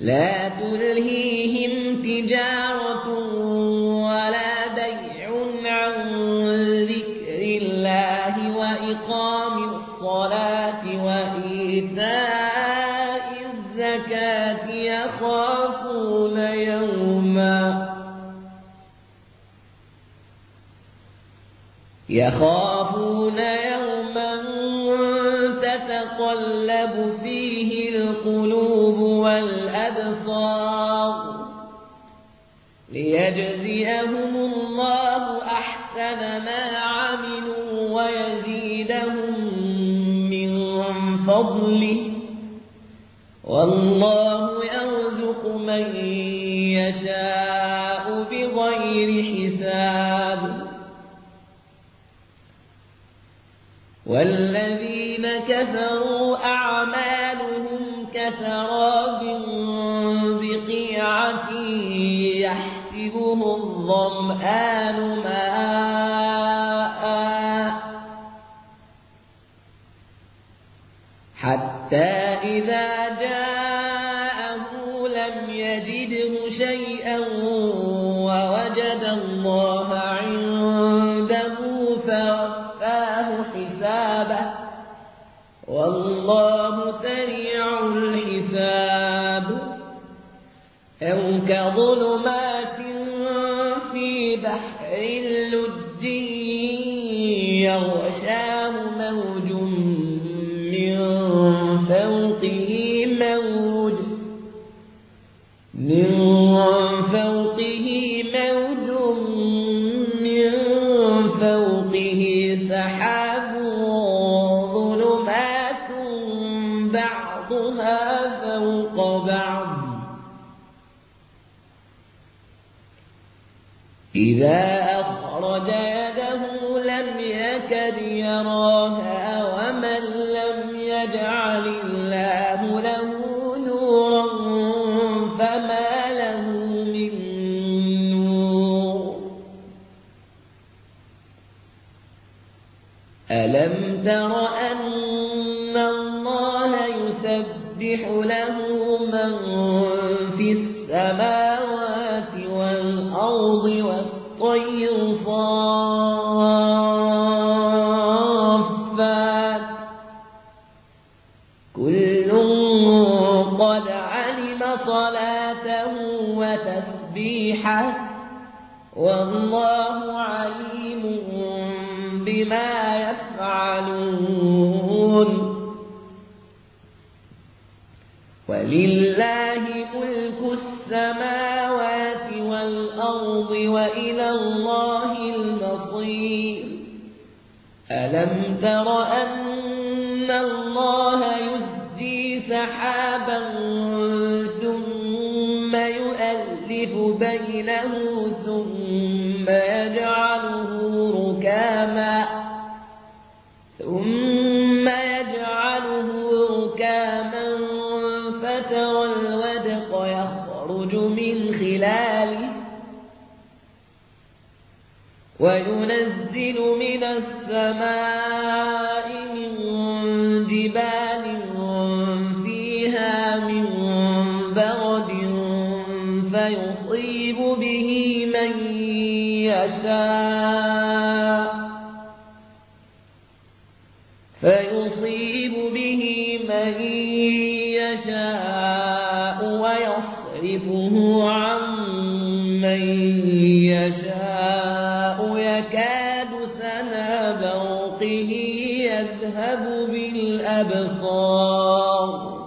لا تلهيهم تجارة ولا بيع عن ذكر الله وإقام الصلاة وإيتاء الزكاة يخافون يوما تتقلب فيه القلوب والأبصار ليجزيهم الله أحسن ما عملوا ويزيدهم من فضله والله يرزق من يشاء بغير حساب والذين كفروا أعمالهم كسراب بقيعة يحسبه الظمآن ماء حتى إذا جاءه لم يجده شيئا ووجد الله عنده فوفاه حسابه والله سريع الحساب أو كظلمات في بحر لجي يغشاه موج من فوقه موج من فوقه سحاب ظلمات بعضها فوق بعض إذا أخرج يده لم يكد يراها ومن لم يجعل الله له نورا فما له من نور ألم تر أن الله يسبح له من في السماوات والأرض والطير صافات كل قد علم صلاته وتسبيحه والله عليم بما يفعلون ولله ملك السماوات والأرض وإلى الله المصير ألم تر أن الله يزجي سحابا ثم يؤلف بينه ثم يجعله ركاما فترى الودق يخرج من خلاله وينزل من السماء من جبال فيها من برد فيصيب به من يشاء ويصرفه عن من يشاء يكاد سنا برقه يذهب بالأبصار